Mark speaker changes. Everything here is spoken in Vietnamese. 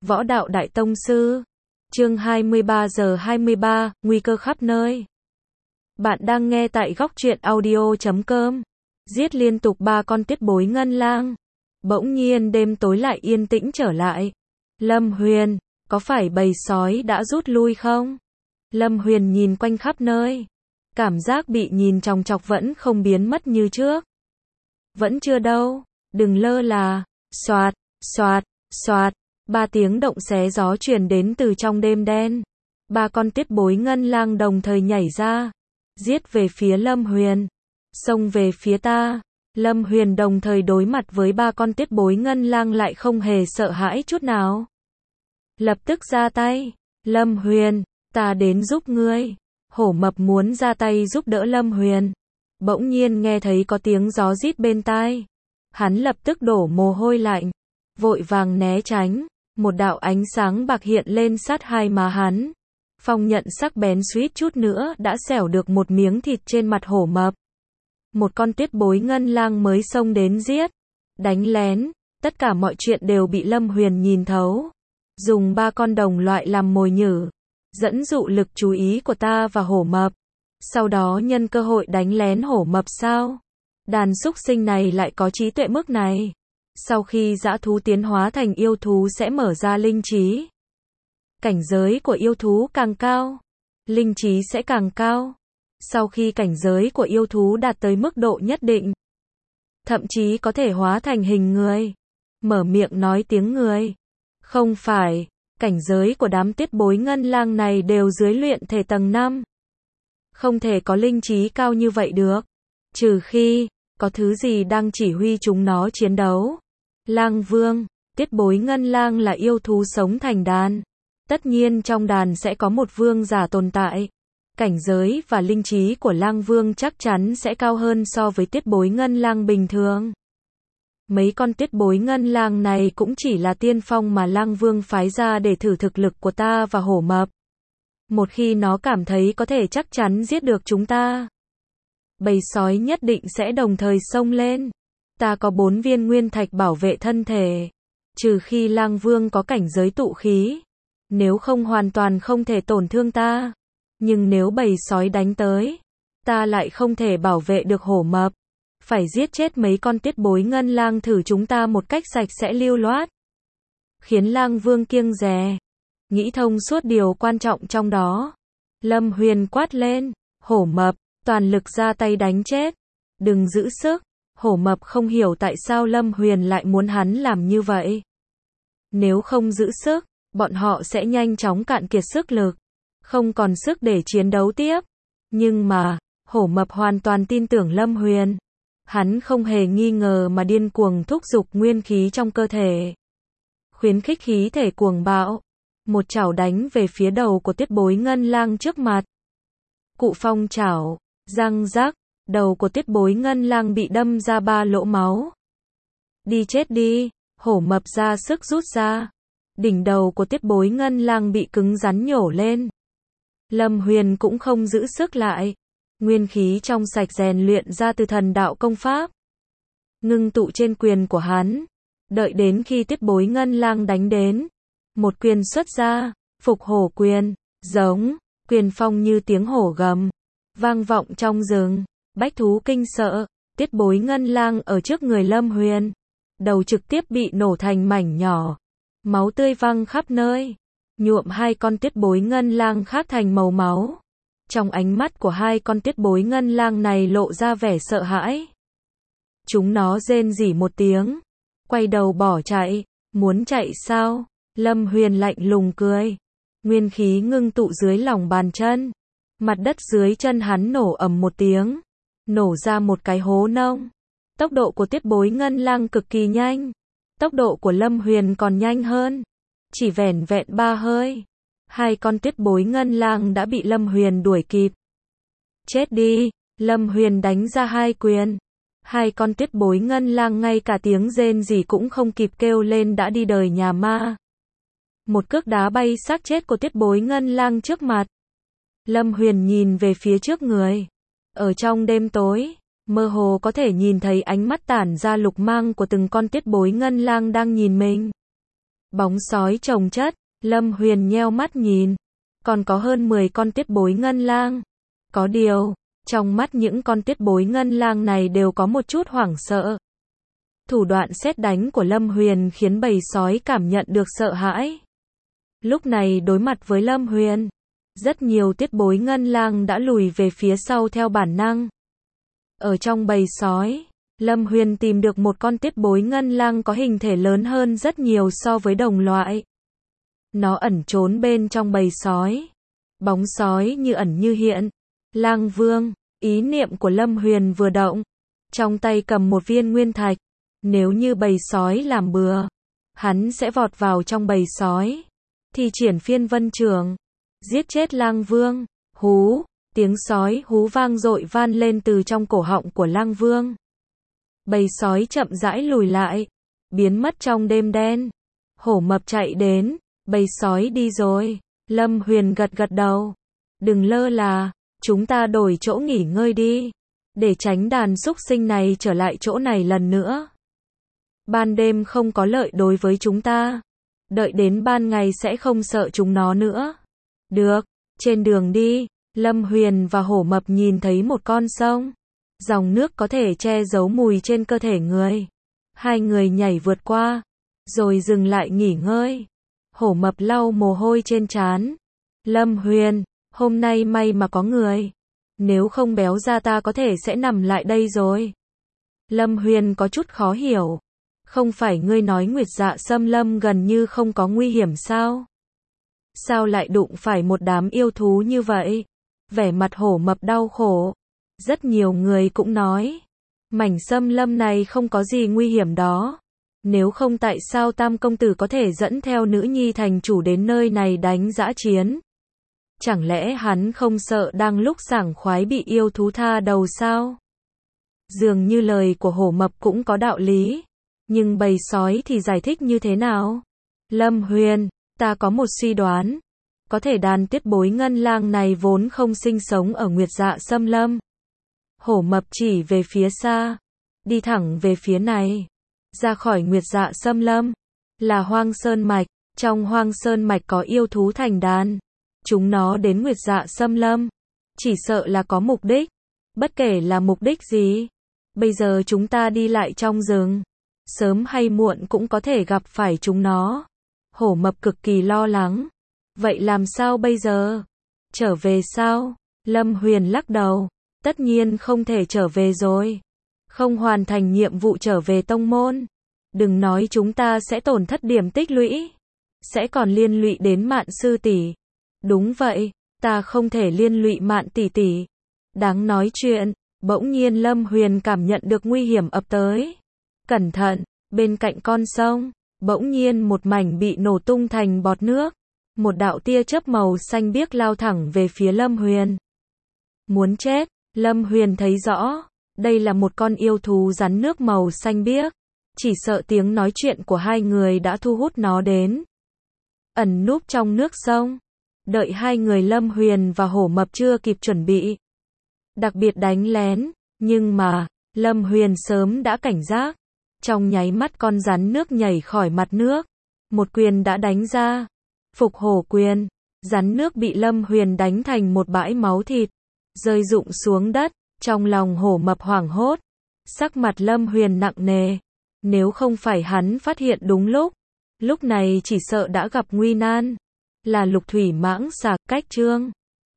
Speaker 1: Võ đạo đại tông sư. Chương 23 giờ 23, nguy cơ khắp nơi. Bạn đang nghe tại góc truyện audio.com. Giết liên tục 3 con tiết bối ngân lang. Bỗng nhiên đêm tối lại yên tĩnh trở lại. Lâm Huyền, có phải bầy sói đã rút lui không? Lâm Huyền nhìn quanh khắp nơi. Cảm giác bị nhìn chòng chọc vẫn không biến mất như trước. Vẫn chưa đâu, đừng lơ là. Xoạt, xoạt, xoạt. 3 tiếng động xé gió truyền đến từ trong đêm đen. 3 con tiết bối ngân lang đồng thời nhảy ra, giết về phía Lâm Huyền, xông về phía ta. Lâm Huyền đồng thời đối mặt với 3 con tiết bối ngân lang lại không hề sợ hãi chút nào. Lập tức ra tay. Lâm Huyền, ta đến giúp ngươi. Hổ mập muốn ra tay giúp đỡ Lâm Huyền. Bỗng nhiên nghe thấy có tiếng gió rít bên tai. Hắn lập tức đổ mồ hôi lạnh, vội vàng né tránh. Một đạo ánh sáng bạc hiện lên sát hai má hắn. Phong nhận sắc bén suýt chút nữa đã xẻo được một miếng thịt trên mặt hổ mập. Một con tiết bối ngân lang mới xông đến giết, đánh lén, tất cả mọi chuyện đều bị Lâm Huyền nhìn thấu. Dùng 3 con đồng loại làm mồi nhử, dẫn dụ lực chú ý của ta và hổ mập. Sau đó nhân cơ hội đánh lén hổ mập sao? Đàn súc sinh này lại có trí tuệ mức này. Sau khi dã thú tiến hóa thành yêu thú sẽ mở ra linh trí. Cảnh giới của yêu thú càng cao, linh trí sẽ càng cao. Sau khi cảnh giới của yêu thú đạt tới mức độ nhất định, thậm chí có thể hóa thành hình người, mở miệng nói tiếng người. Không phải, cảnh giới của đám tiết bối ngân lang này đều dưới luyện thể tầng 5. Không thể có linh trí cao như vậy được, trừ khi có thứ gì đang chỉ huy chúng nó chiến đấu. Lang vương, tiết bối ngân lang là yêu thú sống thành đàn. Tất nhiên trong đàn sẽ có một vương giả tồn tại. Cảnh giới và linh trí của lang vương chắc chắn sẽ cao hơn so với tiết bối ngân lang bình thường. Mấy con tiết bối ngân lang này cũng chỉ là tiên phong mà lang vương phái ra để thử thực lực của ta và hổ mập. Một khi nó cảm thấy có thể chắc chắn giết được chúng ta, bầy sói nhất định sẽ đồng thời xông lên. Ta có 4 viên nguyên thạch bảo vệ thân thể. Trừ khi lang vương có cảnh giới tụ khí. Nếu không hoàn toàn không thể tổn thương ta. Nhưng nếu bầy sói đánh tới, ta lại không thể bảo vệ được hổ mập. Phải giết chết mấy con tiết bối ngân lang thử chúng ta một cách sạch sẽ lưu loát. Khiến lang vương kiêng dè. Nghĩ thông suốt điều quan trọng trong đó. Lâm Huyền quát lên. Hổ mập, toàn lực ra tay đánh chết. Đừng giữ sức. Hổ mập không hiểu tại sao Lâm Huyền lại muốn hắn làm như vậy. Nếu không giữ sức, bọn họ sẽ nhanh chóng cạn kiệt sức lực, không còn sức để chiến đấu tiếp. Nhưng mà, hổ mập hoàn toàn tin tưởng Lâm Huyền. Hắn không hề nghi ngờ mà điên cuồng thúc giục nguyên khí trong cơ thể. Khuyến khích khí thể cuồng bạo. Một chảo đánh về phía đầu của tiết bối ngân lang trước mặt. Cụ phong chảo, răng rắc. Đầu của tiết bối ngân lang bị đâm ra 3 lỗ máu. Đi chết đi, hổ mập ra sức rút ra. Đỉnh đầu của tiết bối ngân lang bị cứng rắn nhổ lên. Lâm Huyền cũng không giữ sức lại. Nguyên khí trong sạch rèn luyện ra từ thần đạo công pháp. Ngưng tụ trên quyền của hắn. Đợi đến khi tiết bối ngân lang đánh đến. Một quyền xuất ra, phục hổ quyền, giống, quyền phong như tiếng hổ gầm. Vang vọng trong rừng. Bách thú kinh sợ, tiết bối ngân lang ở trước người Lâm Huyền. Đầu trực tiếp bị nổ thành mảnh nhỏ. Máu tươi văng khắp nơi. Nhuộm 2 con tiết bối ngân lang khác thành màu máu. Trong ánh mắt của 2 con tiết bối ngân lang này lộ ra vẻ sợ hãi. Chúng nó rên rỉ một tiếng. Quay đầu bỏ chạy. Muốn chạy sao? Lâm Huyền lạnh lùng cười. Nguyên khí ngưng tụ dưới lòng bàn chân. Mặt đất dưới chân hắn nổ ầm một tiếng. Nổ ra một cái hố nông. Tốc độ của tiết bối ngân lang cực kỳ nhanh. Tốc độ của Lâm Huyền còn nhanh hơn. Chỉ vẻn vẹn 3 hơi. 2 con tiết bối ngân lang đã bị Lâm Huyền đuổi kịp. Chết đi, Lâm Huyền đánh ra 2 quyền. 2 con tiết bối ngân lang ngay cả tiếng rên rỉ cũng không kịp kêu lên đã đi đời nhà ma. Một cước đá bay xác chết của tiết bối ngân lang trước mặt. Lâm Huyền nhìn về phía trước người. Ở trong đêm tối, mơ hồ có thể nhìn thấy ánh mắt tản ra lục mang của từng con tiết bối ngân lang đang nhìn mình. Bóng sói chồng chất, Lâm Huyền nheo mắt nhìn. Còn có hơn 10 con tiết bối ngân lang. Có điều, trong mắt những con tiết bối ngân lang này đều có một chút hoảng sợ. Thủ đoạn sét đánh của Lâm Huyền khiến bầy sói cảm nhận được sợ hãi. Lúc này đối mặt với Lâm Huyền, rất nhiều tiết bối ngân lang đã lùi về phía sau theo bản năng. Ở trong bầy sói, Lâm Huyền tìm được một con tiết bối ngân lang có hình thể lớn hơn rất nhiều so với đồng loại. Nó ẩn trốn bên trong bầy sói. Bóng sói như ẩn như hiện. Lang Vương, ý niệm của Lâm Huyền vừa động. Trong tay cầm một viên nguyên thạch. Nếu như bầy sói làm bừa, hắn sẽ vọt vào trong bầy sói. Thì triển phiên vân trường. Giết chết Lang Vương. Hú, tiếng sói hú vang dội van lên từ trong cổ họng của Lang Vương. Bầy sói chậm rãi lùi lại. Biến mất trong đêm đen. Hổ mập chạy đến. Bầy sói đi rồi. Lâm Huyền gật gật đầu. Đừng lơ là, chúng ta đổi chỗ nghỉ ngơi đi. Để tránh đàn súc sinh này trở lại chỗ này lần nữa. Ban đêm không có lợi đối với chúng ta. Đợi đến ban ngày sẽ không sợ chúng nó nữa. Được, trên đường đi, Lâm Huyền và hổ mập nhìn thấy một con sông. Dòng nước có thể che giấu mùi trên cơ thể người. Hai người nhảy vượt qua, rồi dừng lại nghỉ ngơi. Hổ mập lau mồ hôi trên trán. Lâm Huyền, hôm nay may mà có người. Nếu không béo ra ta có thể sẽ nằm lại đây rồi. Lâm Huyền có chút khó hiểu. Không phải ngươi nói Nguyệt Dạ Xâm Lâm gần như không có nguy hiểm sao? Sao lại đụng phải một đám yêu thú như vậy? Vẻ mặt hổ mập đau khổ. Rất nhiều người cũng nói, mảnh xâm lâm này không có gì nguy hiểm đó. Nếu không tại sao Tam công tử có thể dẫn theo nữ nhi thành chủ đến nơi này đánh dã chiến? Chẳng lẽ hắn không sợ đang lúc sảng khoái bị yêu thú tha đầu sao? Dường như lời của hổ mập cũng có đạo lý. Nhưng bầy sói thì giải thích như thế nào? Lâm Huyền, ta có một suy đoán. Có thể đàn tiết bối ngân lang này vốn không sinh sống ở Nguyệt Dạ Xâm Lâm. Hổ mập chỉ về phía xa. Đi thẳng về phía này. Ra khỏi Nguyệt Dạ Xâm Lâm. Là Hoang Sơn Mạch. Trong Hoang Sơn Mạch có yêu thú thành đàn. Chúng nó đến Nguyệt Dạ Xâm Lâm. Chỉ sợ là có mục đích. Bất kể là mục đích gì. Bây giờ chúng ta đi lại trong rừng. Sớm hay muộn cũng có thể gặp phải chúng nó. Hổ mập cực kỳ lo lắng. Vậy làm sao bây giờ? Trở về sao? Lâm Huyền lắc đầu. Tất nhiên không thể trở về rồi. Không hoàn thành nhiệm vụ trở về tông môn. Đừng nói chúng ta sẽ tổn thất điểm tích lũy. Sẽ còn liên lụy đến Mạn sư tỷ. Đúng vậy, ta không thể liên lụy Mạn tỷ tỷ. Đáng nói chuyện, bỗng nhiên Lâm Huyền cảm nhận được nguy hiểm ập tới. Cẩn thận, bên cạnh con sông, bỗng nhiên một mảnh bị nổ tung thành bọt nước. Một đạo tia chớp màu xanh biếc lao thẳng về phía Lâm Huyền. Muốn chết, Lâm Huyền thấy rõ, đây là một con yêu thú rắn nước màu xanh biếc. Chỉ sợ tiếng nói chuyện của hai người đã thu hút nó đến. Ẩn núp trong nước sông. Đợi hai người Lâm Huyền và hổ mập chưa kịp chuẩn bị. Đặc biệt đánh lén, nhưng mà, Lâm Huyền sớm đã cảnh giác. Trong nháy mắt con rắn nước nhảy khỏi mặt nước. Một quyền đã đánh ra. Phục hổ quyền. Rắn nước bị Lâm Huyền đánh thành một bãi máu thịt. Rơi rụng xuống đất. Trong lòng hổ mập hoảng hốt. Sắc mặt Lâm Huyền nặng nề. Nếu không phải hắn phát hiện đúng lúc này chỉ sợ đã gặp nguy nan. Là Lục Thủy Mãng Xà, cách chương